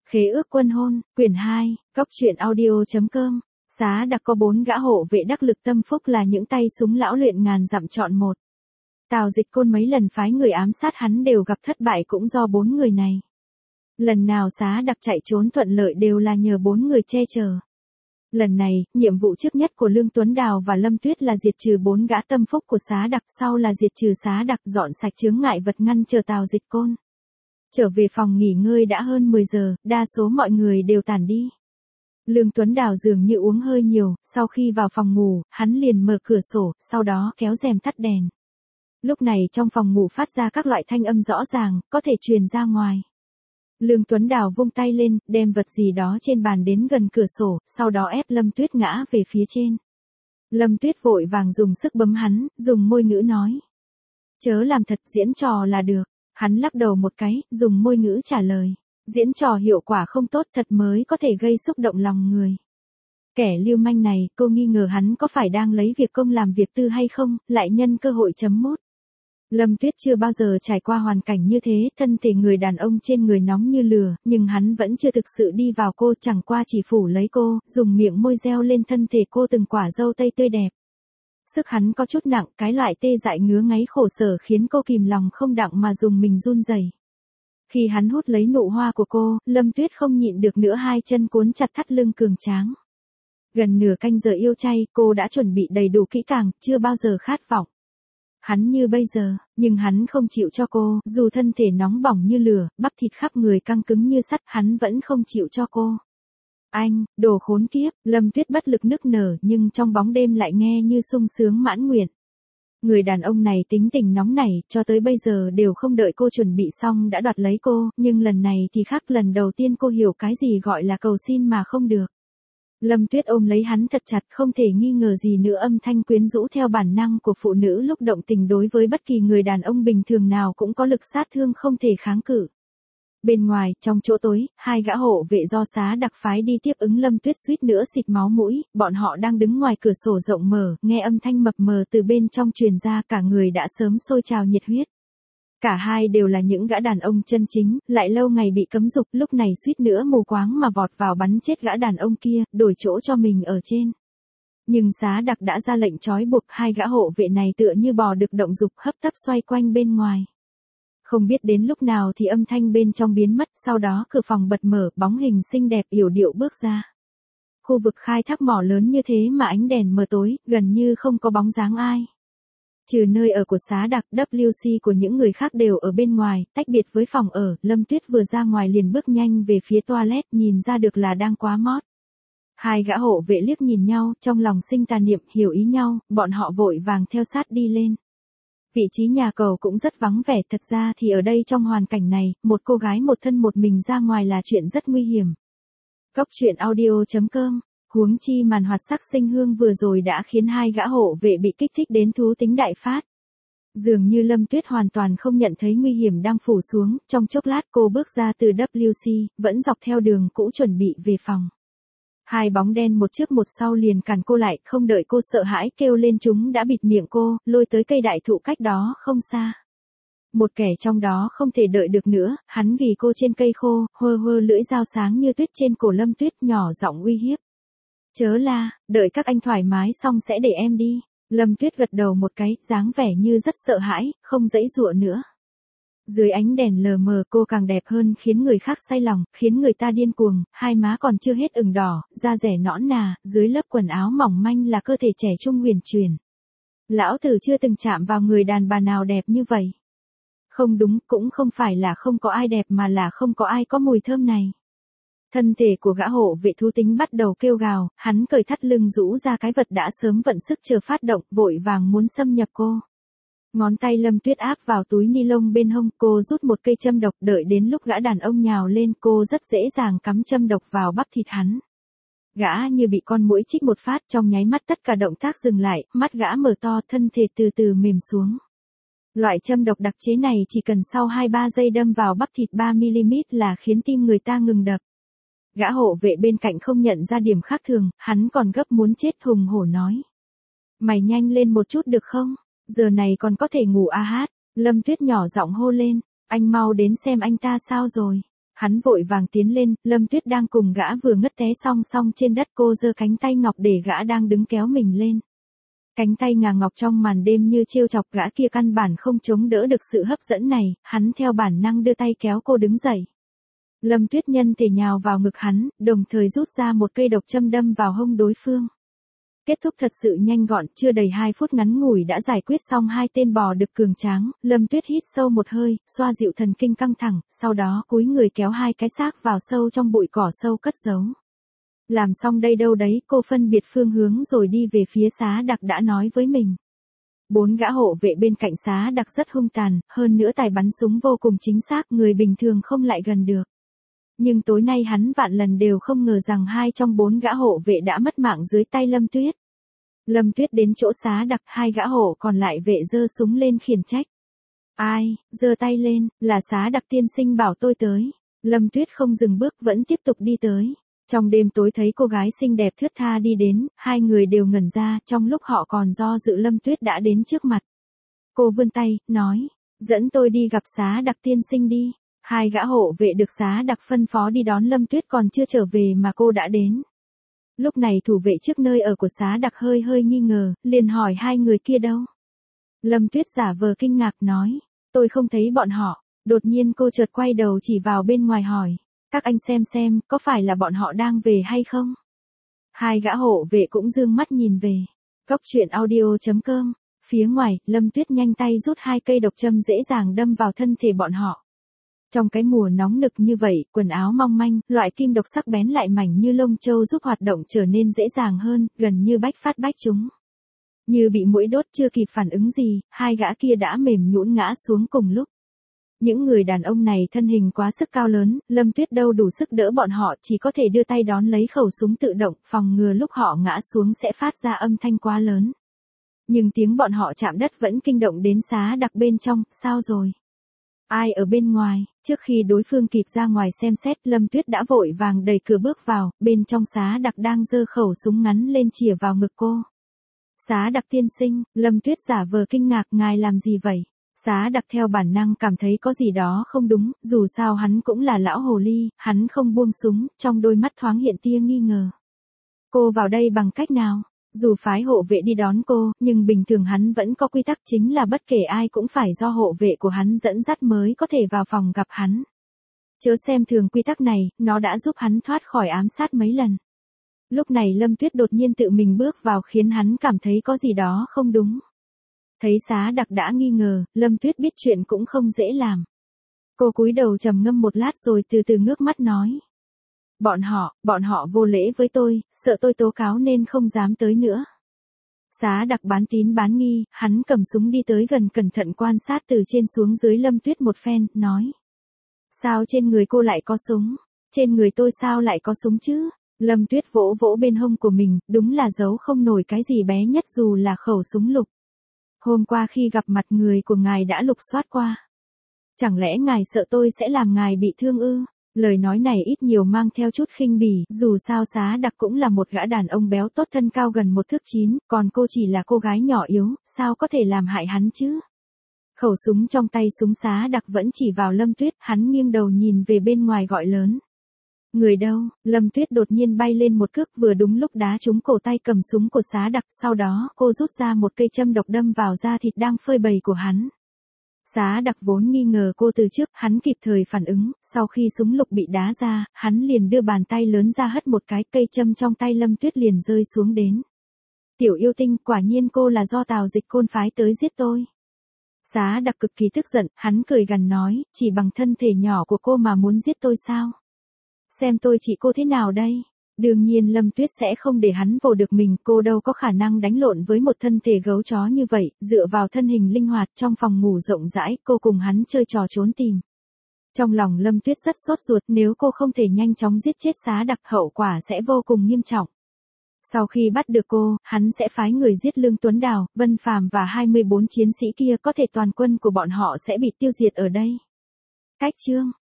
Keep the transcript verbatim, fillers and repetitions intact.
Khế ước quân hôn, quyển hai, Cóc truyện audio chấm com. Xá Đặc có bốn gã hộ vệ đắc lực tâm phúc là những tay súng lão luyện ngàn dặm chọn một. Tào Dịch Côn mấy lần phái người ám sát hắn đều gặp thất bại cũng do bốn người này. Lần nào Xá Đặc chạy trốn thuận lợi đều là nhờ bốn người che chở. Lần này, nhiệm vụ trước nhất của Lương Tuấn Đào và Lâm Tuyết là diệt trừ bốn gã tâm phúc của Xá Đặc, sau là diệt trừ Xá Đặc, dọn sạch chướng ngại vật ngăn chờ Tào Dịch Côn. Trở về phòng nghỉ ngơi đã hơn mười giờ, đa số mọi người đều tản đi. Lương Tuấn Đào dường như uống hơi nhiều, sau khi vào phòng ngủ, hắn liền mở cửa sổ, sau đó kéo rèm tắt đèn. Lúc này trong phòng ngủ phát ra các loại thanh âm rõ ràng, có thể truyền ra ngoài. Lương Tuấn Đào vung tay lên, đem vật gì đó trên bàn đến gần cửa sổ, sau đó ép Lâm Tuyết ngã về phía trên. Lâm Tuyết vội vàng dùng sức bấm hắn, dùng môi ngữ nói. Chớ làm thật, diễn trò là được. Hắn lắc đầu một cái, dùng môi ngữ trả lời. Diễn trò hiệu quả không tốt thật mới có thể gây xúc động lòng người. Kẻ lưu manh này, cô nghi ngờ hắn có phải đang lấy việc công làm việc tư hay không, lại nhân cơ hội chấm mốt. Lâm Tuyết chưa bao giờ trải qua hoàn cảnh như thế, thân thể người đàn ông trên người nóng như lửa, nhưng hắn vẫn chưa thực sự đi vào cô, chẳng qua chỉ phủ lấy cô, dùng miệng môi reo lên thân thể cô từng quả dâu tây tươi đẹp. Sức hắn có chút nặng, cái loại tê dại ngứa ngáy khổ sở khiến cô kìm lòng không đặng mà dùng mình run rẩy. Khi hắn hút lấy nụ hoa của cô, Lâm Tuyết không nhịn được nữa, hai chân cuốn chặt thắt lưng cường tráng. Gần nửa canh giờ yêu chay, cô đã chuẩn bị đầy đủ kỹ càng, chưa bao giờ khát vọng. Hắn như bây giờ, nhưng hắn không chịu cho cô, dù thân thể nóng bỏng như lửa, bắp thịt khắp người căng cứng như sắt, hắn vẫn không chịu cho cô. Anh, đồ khốn kiếp, Lâm Tuyết bất lực nức nở, nhưng trong bóng đêm lại nghe như sung sướng mãn nguyện. Người đàn ông này tính tình nóng nảy, cho tới bây giờ đều không đợi cô chuẩn bị xong đã đoạt lấy cô, nhưng lần này thì khác, lần đầu tiên cô hiểu cái gì gọi là cầu xin mà không được. Lâm Tuyết ôm lấy hắn thật chặt, không thể nghi ngờ gì nữa, âm thanh quyến rũ theo bản năng của phụ nữ lúc động tình đối với bất kỳ người đàn ông bình thường nào cũng có lực sát thương không thể kháng cự. Bên ngoài, trong chỗ tối, hai gã hộ vệ do Xá Đặc phái đi tiếp ứng Lâm Tuyết suýt nữa xịt máu mũi, bọn họ đang đứng ngoài cửa sổ rộng mở, nghe âm thanh mập mờ từ bên trong truyền ra, cả người đã sớm sôi trào nhiệt huyết. Cả hai đều là những gã đàn ông chân chính, lại lâu ngày bị cấm dục, lúc này suýt nữa mù quáng mà vọt vào bắn chết gã đàn ông kia, đổi chỗ cho mình ở trên. Nhưng Xá Đặc đã ra lệnh trói buộc, hai gã hộ vệ này tựa như bò được động dục, hấp tấp xoay quanh bên ngoài. Không biết đến lúc nào thì âm thanh bên trong biến mất, sau đó cửa phòng bật mở, bóng hình xinh đẹp yểu điệu bước ra. Khu vực khai thác mỏ lớn như thế mà ánh đèn mờ tối, gần như không có bóng dáng ai. Trừ nơi ở của Xá Đặc, vê xê của những người khác đều ở bên ngoài, tách biệt với phòng ở, Lâm Tuyết vừa ra ngoài liền bước nhanh về phía toilet, nhìn ra được là đang quá mót. Hai gã hộ vệ liếc nhìn nhau, trong lòng sinh tà niệm, hiểu ý nhau, bọn họ vội vàng theo sát đi lên. Vị trí nhà cầu cũng rất vắng vẻ, thật ra thì ở đây trong hoàn cảnh này, một cô gái một thân một mình ra ngoài là chuyện rất nguy hiểm. Cóc truyện audio chấm com. Huống chi màn hoạt sắc sinh hương vừa rồi đã khiến hai gã hộ vệ bị kích thích đến thú tính đại phát. Dường như Lâm Tuyết hoàn toàn không nhận thấy nguy hiểm đang phủ xuống, trong chốc lát cô bước ra từ vê xê, vẫn dọc theo đường cũ chuẩn bị về phòng. Hai bóng đen một trước một sau liền cản cô lại, không đợi cô sợ hãi kêu lên chúng đã bịt miệng cô, lôi tới cây đại thụ cách đó không xa. Một kẻ trong đó không thể đợi được nữa, hắn ghì cô trên cây khô, hơ hơ lưỡi dao sáng như tuyết trên cổ Lâm Tuyết, nhỏ giọng uy hiếp. Chớ la, đợi các anh thoải mái xong sẽ để em đi. Lâm Tuyết gật đầu một cái, dáng vẻ như rất sợ hãi, không dãy dụa nữa. Dưới ánh đèn lờ mờ cô càng đẹp hơn, khiến người khác say lòng, khiến người ta điên cuồng, hai má còn chưa hết ửng đỏ, da rẻ nõn nà, dưới lớp quần áo mỏng manh là cơ thể trẻ trung huyền chuyển. Lão tử chưa từng chạm vào người đàn bà nào đẹp như vậy. Không đúng, cũng không phải là không có ai đẹp mà là không có ai có mùi thơm này. Thân thể của gã hộ vệ thú tính bắt đầu kêu gào, hắn cởi thắt lưng rũ ra cái vật đã sớm vận sức chờ phát động, vội vàng muốn xâm nhập cô. Ngón tay Lâm Tuyết áp vào túi ni lông bên hông, cô rút một cây châm độc, đợi đến lúc gã đàn ông nhào lên, cô rất dễ dàng cắm châm độc vào bắp thịt hắn. Gã như bị con muỗi chích một phát, trong nháy mắt tất cả động tác dừng lại, mắt gã mở to, thân thể từ từ mềm xuống. Loại châm độc đặc chế này chỉ cần sau hai ba giây đâm vào bắp thịt ba mi-li-mét là khiến tim người ta ngừng đập. Gã hộ vệ bên cạnh không nhận ra điểm khác thường, hắn còn gấp muốn chết, hùng hổ nói. Mày nhanh lên một chút được không? Giờ này còn có thể ngủ a hát. Lâm Tuyết nhỏ giọng hô lên, anh mau đến xem anh ta sao rồi. Hắn vội vàng tiến lên, Lâm Tuyết đang cùng gã vừa ngất té song song trên đất, cô giơ cánh tay ngọc để gã đang đứng kéo mình lên. Cánh tay ngà ngọc trong màn đêm như trêu chọc, gã kia căn bản không chống đỡ được sự hấp dẫn này, hắn theo bản năng đưa tay kéo cô đứng dậy. Lâm Tuyết nhân thể nhào vào ngực hắn, đồng thời rút ra một cây độc châm đâm vào hông đối phương. Kết thúc thật sự nhanh gọn, chưa đầy hai phút ngắn ngủi đã giải quyết xong hai tên bò đực cường tráng. Lâm Tuyết hít sâu một hơi, xoa dịu thần kinh căng thẳng, sau đó cúi người kéo hai cái xác vào sâu trong bụi cỏ sâu cất giấu. Làm xong đây đâu đấy, cô phân biệt phương hướng rồi đi về phía Xá Đặc đã nói với mình. Bốn gã hộ vệ bên cạnh Xá Đặc rất hung tàn, hơn nữa tài bắn súng vô cùng chính xác, người bình thường không lại gần được. Nhưng tối nay hắn vạn lần đều không ngờ rằng hai trong bốn gã hộ vệ đã mất mạng dưới tay Lâm Tuyết. Lâm Tuyết đến chỗ Xá Đặc, hai gã hộ còn lại vệ giơ súng lên khiển trách. Ai, giơ tay lên, là Xá Đặc tiên sinh bảo tôi tới. Lâm Tuyết không dừng bước vẫn tiếp tục đi tới. Trong đêm tối thấy cô gái xinh đẹp thướt tha đi đến, hai người đều ngẩn ra, trong lúc họ còn do dự Lâm Tuyết đã đến trước mặt. Cô vươn tay, nói, dẫn tôi đi gặp Xá Đặc tiên sinh đi. Hai gã hộ vệ được Xá Đặc phân phó đi đón Lâm Tuyết còn chưa trở về mà cô đã đến. Lúc này thủ vệ trước nơi ở của Xá Đặc hơi hơi nghi ngờ, liền hỏi hai người kia đâu. Lâm Tuyết giả vờ kinh ngạc nói, tôi không thấy bọn họ. Đột nhiên cô chợt quay đầu chỉ vào bên ngoài hỏi, các anh xem xem, có phải là bọn họ đang về hay không? Hai gã hộ vệ cũng dương mắt nhìn về. Cốc truyện audio chấm com. Phía ngoài, Lâm Tuyết nhanh tay rút hai cây độc châm dễ dàng đâm vào thân thể bọn họ. Trong cái mùa nóng nực như vậy, quần áo mong manh, loại kim độc sắc bén lại mảnh như lông châu giúp hoạt động trở nên dễ dàng hơn, gần như bách phát bách trúng. Như bị muỗi đốt chưa kịp phản ứng gì, hai gã kia đã mềm nhũn ngã xuống cùng lúc. Những người đàn ông này thân hình quá sức cao lớn, Lâm Tuyết đâu đủ sức đỡ bọn họ, chỉ có thể đưa tay đón lấy khẩu súng tự động, phòng ngừa lúc họ ngã xuống sẽ phát ra âm thanh quá lớn. Nhưng tiếng bọn họ chạm đất vẫn kinh động đến Xá Đặc bên trong, sao rồi? Ai ở bên ngoài? Trước khi đối phương kịp ra ngoài xem xét, Lâm Tuyết đã vội vàng đẩy cửa bước vào, bên trong Xá Đặc đang giơ khẩu súng ngắn lên chĩa vào ngực cô. Xá Đặc tiên sinh, Lâm Tuyết giả vờ kinh ngạc, ngài làm gì vậy? Xá Đặc theo bản năng cảm thấy có gì đó không đúng, dù sao hắn cũng là lão hồ ly, hắn không buông súng, trong đôi mắt thoáng hiện tia nghi ngờ. Cô vào đây bằng cách nào? Dù phái hộ vệ đi đón cô, nhưng bình thường hắn vẫn có quy tắc, chính là bất kể ai cũng phải do hộ vệ của hắn dẫn dắt mới có thể vào phòng gặp hắn. Chớ xem thường quy tắc này, nó đã giúp hắn thoát khỏi ám sát mấy lần. Lúc này Lâm Tuyết đột nhiên tự mình bước vào khiến hắn cảm thấy có gì đó không đúng. Thấy Xá Đặc đã nghi ngờ, Lâm Tuyết biết chuyện cũng không dễ làm. Cô cúi đầu trầm ngâm một lát rồi từ từ ngước mắt nói. Bọn họ, bọn họ vô lễ với tôi, sợ tôi tố cáo nên không dám tới nữa. Xá Đặc bán tín bán nghi, hắn cầm súng đi tới gần cẩn thận quan sát từ trên xuống dưới Lâm Tuyết một phen, nói. Sao trên người cô lại có súng? Trên người tôi sao lại có súng chứ? Lâm Tuyết vỗ vỗ bên hông của mình, đúng là giấu không nổi cái gì bé nhất dù là khẩu súng lục. Hôm qua khi gặp mặt người của ngài đã lục soát qua. Chẳng lẽ ngài sợ tôi sẽ làm ngài bị thương ư? Lời nói này ít nhiều mang theo chút khinh bỉ, dù sao Xá Đặc cũng là một gã đàn ông béo tốt thân cao gần một thước chín, còn cô chỉ là cô gái nhỏ yếu, sao có thể làm hại hắn chứ? Khẩu súng trong tay súng Xá Đặc vẫn chỉ vào Lâm Tuyết, hắn nghiêng đầu nhìn về bên ngoài gọi lớn. Người đâu? Lâm Tuyết đột nhiên bay lên một cước vừa đúng lúc đá trúng cổ tay cầm súng của Xá Đặc, sau đó cô rút ra một cây châm độc đâm vào da thịt đang phơi bày của hắn. Xá Đặc vốn nghi ngờ cô từ trước, hắn kịp thời phản ứng, sau khi súng lục bị đá ra, hắn liền đưa bàn tay lớn ra hất một cái, cây châm trong tay Lâm Tuyết liền rơi xuống đến. Tiểu yêu tinh, quả nhiên cô là do Tào Dịch Côn phái tới giết tôi. Xá Đặc cực kỳ tức giận, hắn cười gằn nói, chỉ bằng thân thể nhỏ của cô mà muốn giết tôi sao? Xem tôi trị cô thế nào đây? Đương nhiên Lâm Tuyết sẽ không để hắn vồ được mình, cô đâu có khả năng đánh lộn với một thân thể gấu chó như vậy, dựa vào thân hình linh hoạt trong phòng ngủ rộng rãi, cô cùng hắn chơi trò trốn tìm. Trong lòng Lâm Tuyết rất sốt ruột, nếu cô không thể nhanh chóng giết chết Xá Đặc hậu quả sẽ vô cùng nghiêm trọng. Sau khi bắt được cô, hắn sẽ phái người giết Lương Tuấn Đào, Vân Phàm và hai mươi bốn chiến sĩ kia, có thể toàn quân của bọn họ sẽ bị tiêu diệt ở đây. Cách chương